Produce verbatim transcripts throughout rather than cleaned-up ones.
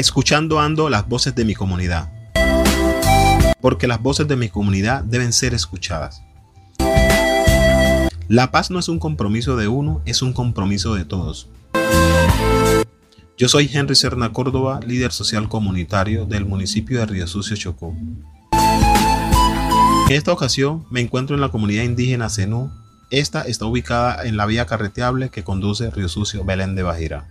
Escuchando ando las voces de mi comunidad, porque las voces de mi comunidad deben ser escuchadas. La paz no es un compromiso de uno, es un compromiso de todos. Yo soy Henry Serna Córdoba, líder social comunitario del municipio de Río Sucio, Chocó. En esta ocasión me encuentro en la comunidad indígena Zenú. Esta está ubicada en la vía carreteable que conduce Río Sucio, Belén de Bajira.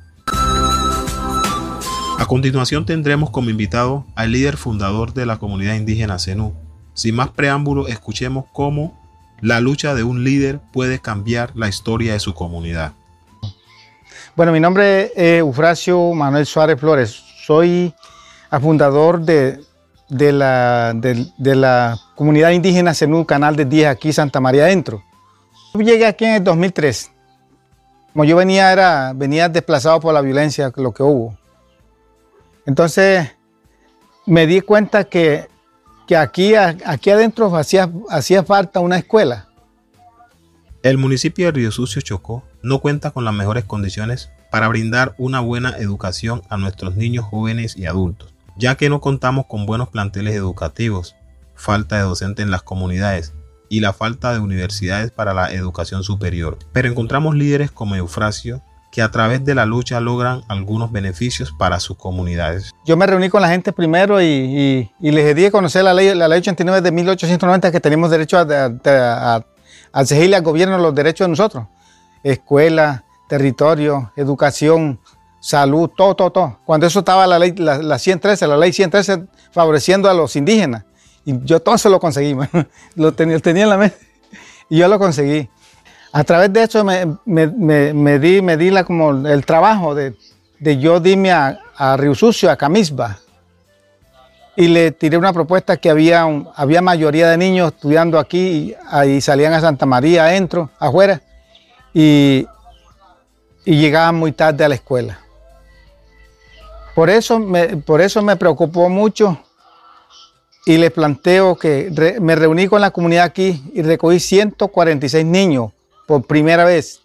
A continuación tendremos como invitado al líder fundador de la comunidad indígena Zenú. Sin más preámbulo, escuchemos cómo la lucha de un líder puede cambiar la historia de su comunidad. Bueno, mi nombre es eh, Eufrasio Manuel Suárez Flores. Soy el fundador de, de, la, de, de la comunidad indígena Zenú Canal de diez, aquí Santa María Adentro. Yo llegué aquí en el dos mil tres. Como yo venía, era, venía desplazado por la violencia, lo que hubo. Entonces me di cuenta que, que aquí, aquí adentro hacía, hacía falta una escuela. El municipio de Río Sucio, Chocó, no cuenta con las mejores condiciones para brindar una buena educación a nuestros niños, jóvenes y adultos, ya que no contamos con buenos planteles educativos, falta de docentes en las comunidades y la falta de universidades para la educación superior. Pero encontramos líderes como Eufrasio, que a través de la lucha logran algunos beneficios para sus comunidades. Yo me reuní con la gente primero y, y, y les di a conocer la ley, la ley ochenta y nueve de mil ochocientos noventa, que tenemos derecho a, a, a, a exigirle al gobierno los derechos de nosotros. Escuela, territorio, educación, salud, todo, todo, todo. Cuando eso estaba la ley, la, la ciento trece, la ley ciento trece favoreciendo a los indígenas. Y yo todo eso lo conseguí, lo tenía, lo tenía en la mente y yo lo conseguí. A través de eso me, me, me, me di, me di la, como el trabajo de, de yo dirme a, a Río Sucio, a Camisba, y le tiré una propuesta que había, un, había mayoría de niños estudiando aquí, y ahí salían a Santa María adentro, afuera, y, y llegaban muy tarde a la escuela. Por eso me, por eso me preocupó mucho y le planteo que re, me reuní con la comunidad aquí y recogí ciento cuarenta y seis niños por primera vez.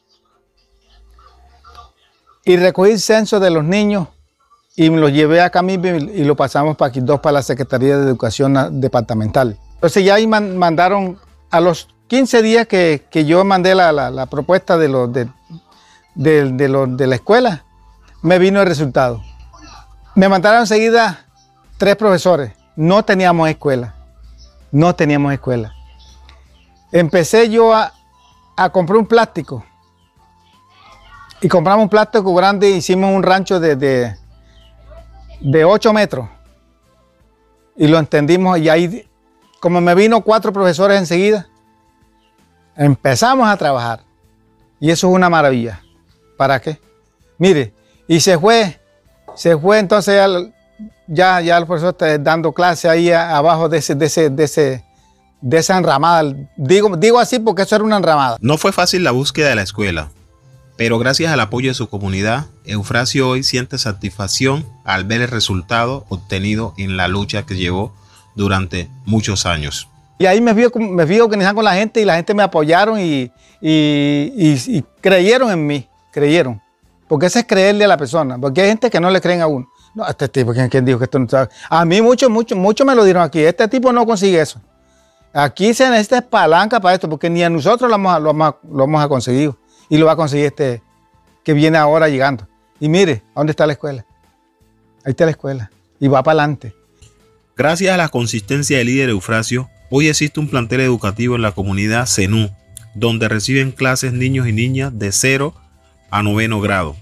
Y recogí el censo de los niños y me los llevé a Camisba y lo pasamos para aquí, dos para la Secretaría de Educación Departamental. Entonces ya ahí man, mandaron, a los quince días que, que yo mandé la, la, la propuesta de, lo, de, de, de, lo, de la escuela, me vino el resultado. Me mandaron enseguida tres profesores. No teníamos escuela. No teníamos escuela. Empecé yo a a comprar un plástico y compramos un plástico grande e hicimos un rancho de, de, de ocho metros y lo entendimos, y ahí, como me vino cuatro profesores enseguida, empezamos a trabajar y eso es una maravilla. ¿Para qué? Mire, y se fue, se fue entonces ya, ya, ya el profesor está dando clase ahí abajo de ese, de ese, de ese de esa enramada. Digo, digo así porque eso era una enramada. No fue fácil la búsqueda de la escuela, pero gracias al apoyo de su comunidad, Eufrasio hoy siente satisfacción al ver el resultado obtenido en la lucha que llevó durante muchos años. Y ahí me fui, me fui organizando con la gente y la gente me apoyaron y, y, y, y creyeron en mí, creyeron. Porque eso es creerle a la persona, porque hay gente que no le creen a uno. No, este tipo, ¿quién, quién dijo que esto no sabe? A mí muchos, muchos, muchos me lo dieron aquí. Este tipo no consigue eso. Aquí se necesita palanca para esto, porque ni a nosotros lo hemos, lo hemos, lo hemos conseguido. Y lo va a conseguir este que viene ahora llegando. Y mire, ¿dónde está la escuela? Ahí está la escuela. Y va para adelante. Gracias a la consistencia del líder Eufrasio, hoy existe un plantel educativo en la comunidad Zenú, donde reciben clases niños y niñas de cero a noveno grado.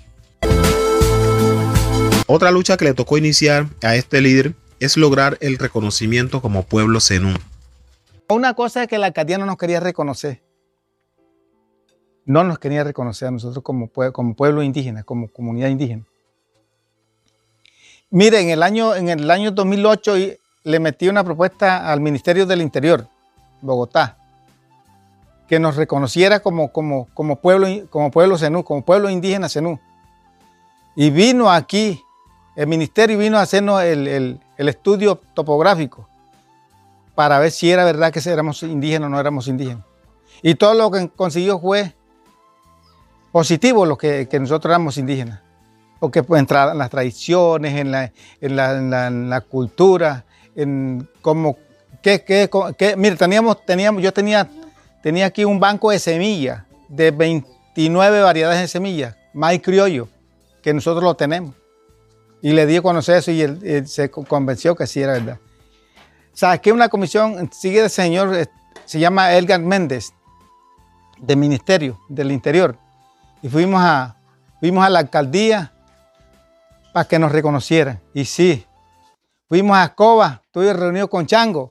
Otra lucha que le tocó iniciar a este líder es lograr el reconocimiento como pueblo Zenú. Una cosa es que la alcaldía no nos quería reconocer. No nos quería reconocer a nosotros como, como pueblo indígena, como comunidad indígena. Mire, en el año, en el año dos mil ocho le metí una propuesta al Ministerio del Interior, Bogotá, que nos reconociera como, como, como, pueblo, como pueblo Zenú, como pueblo indígena Zenú. Y vino aquí, el ministerio vino a hacernos el, el, el estudio topográfico, para ver si era verdad que éramos indígenas o no éramos indígenas. Y todo lo que consiguió fue positivo, lo que, que nosotros éramos indígenas. porque pues, entrar en las tradiciones, en la, en la, en la, en la cultura, en cómo, qué, qué, qué, mire, teníamos, teníamos, yo tenía, tenía aquí un banco de semillas, de veintinueve variedades de semillas, maíz criollo, que nosotros lo tenemos. Y le di a conocer eso y él, él se convenció que sí era verdad. Saqué una comisión, sigue el señor, se llama Edgar Méndez, del Ministerio del Interior. Y fuimos a, fuimos a la alcaldía para que nos reconocieran. Y sí, fuimos a Escoba, estuve reunido con Chango.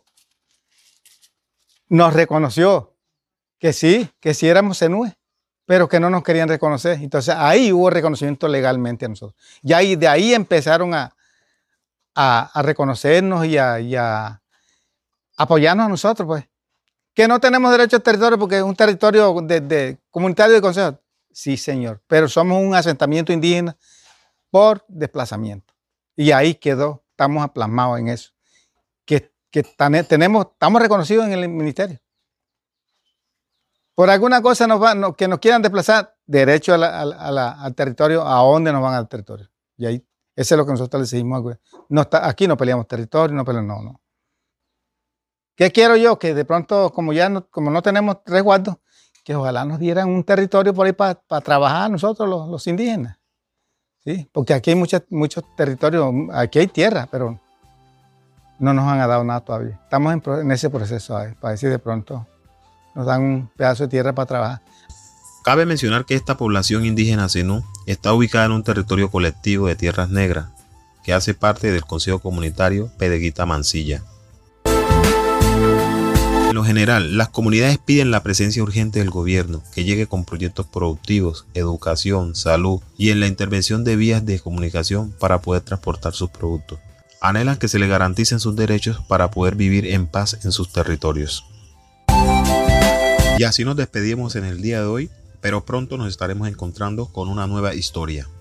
Nos reconoció que sí, que sí éramos cenúes, pero que no nos querían reconocer. Entonces ahí hubo reconocimiento legalmente a nosotros. Y ahí, de ahí empezaron a, a, a reconocernos y a, y a apoyarnos a nosotros, pues. Que no tenemos derecho al territorio porque es un territorio de, de comunitario de consejo. Sí, señor, pero somos un asentamiento indígena por desplazamiento. Y ahí quedó, estamos plasmados en eso. Que, que tenemos, estamos reconocidos en el ministerio. Por alguna cosa nos va, no, que nos quieran desplazar, derecho a la, a la, al territorio, ¿a dónde nos van al territorio? Y ahí, eso es lo que nosotros le decimos. No está, aquí no peleamos territorio, no peleamos, no, no. ¿Qué quiero yo? Que de pronto, como ya no, como no tenemos resguardo, que ojalá nos dieran un territorio por ahí para pa trabajar nosotros los, los indígenas. ¿Sí? Porque aquí hay muchos muchos territorios, aquí hay tierra, pero no nos han dado nada todavía. Estamos en, en ese proceso, ¿sabes? Para decir de pronto nos dan un pedazo de tierra para trabajar. Cabe mencionar que esta población indígena zenú está ubicada en un territorio colectivo de tierras negras que hace parte del Consejo Comunitario Pedeguita Mansilla. En lo general, las comunidades piden la presencia urgente del gobierno que llegue con proyectos productivos, educación, salud y en la intervención de vías de comunicación para poder transportar sus productos. Anhelan que se les garanticen sus derechos para poder vivir en paz en sus territorios. Y así nos despedimos en el día de hoy, pero pronto nos estaremos encontrando con una nueva historia.